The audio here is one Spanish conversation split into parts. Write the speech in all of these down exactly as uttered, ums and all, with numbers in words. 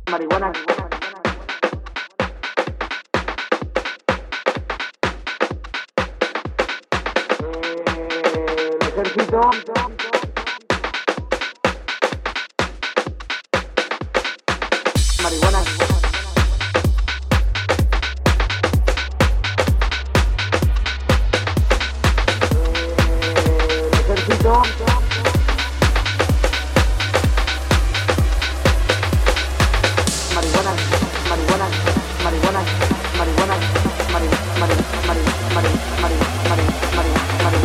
marihuana. Eh, el ejército. Marihuana. Eh, el ejército. Marihuana, marihuana, marihuana, marihuana, mari, mari, mari, mari, mari, mari, mari, mari.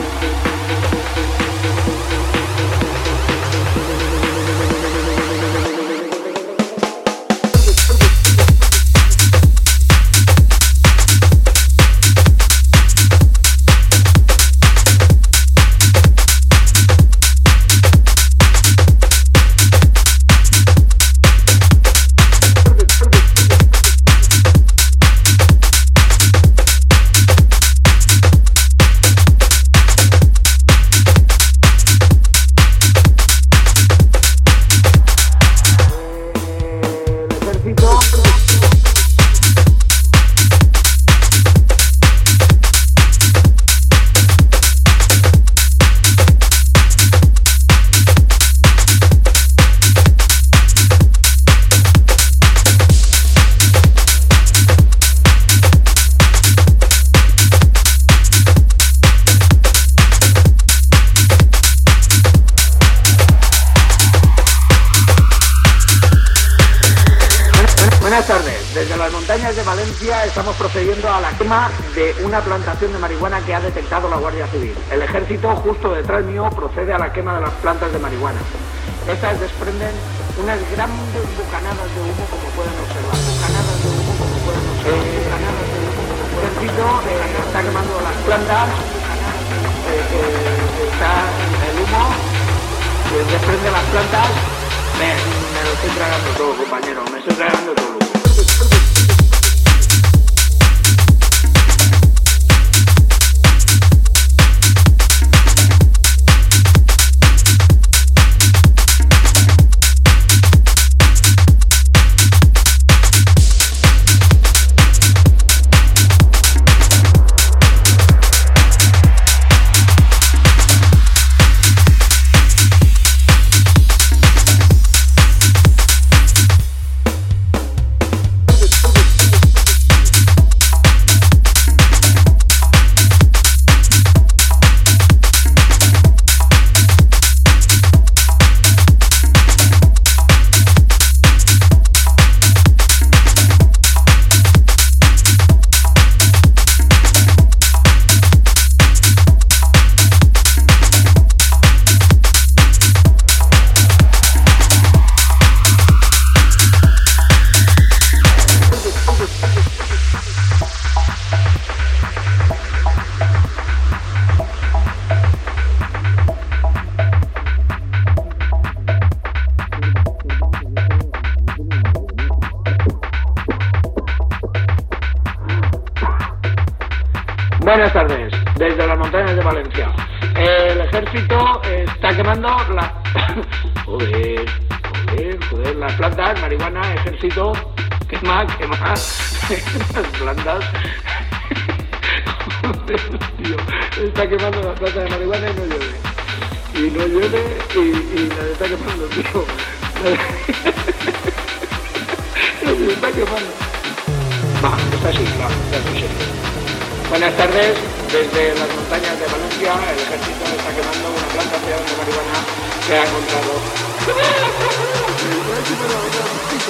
Buenas tardes. Desde las montañas de Valencia estamos procediendo a la quema de una plantación de marihuana que ha detectado la Guardia Civil. El ejército, justo detrás mío, procede a la quema de las plantas de marihuana. Estas desprenden unas grandes bucanadas de humo, como pueden observar. Bucanadas de humo, como pueden observar. Eh, bucanadas de humo, como pueden observar. El ejército eh, está quemando las plantas. Eh, eh, está el humo que desprende las plantas. Me, me lo estoy tragando todo, compañero. Me estoy tragando todo. Buenas tardes, desde las montañas de Valencia. El ejército está quemando la... joder, joder, joder, las plantas, marihuana, ejército, quema, quema, las plantas. Joder, tío, está quemando las plantas de marihuana y no llueve. Y no llueve y, y las está quemando, tío. Las está quemando. Va, está así, va, ya estoy serio. Buenas tardes, desde las montañas de Valencia, el ejército está quemando una plantación de marihuana que ha encontrado.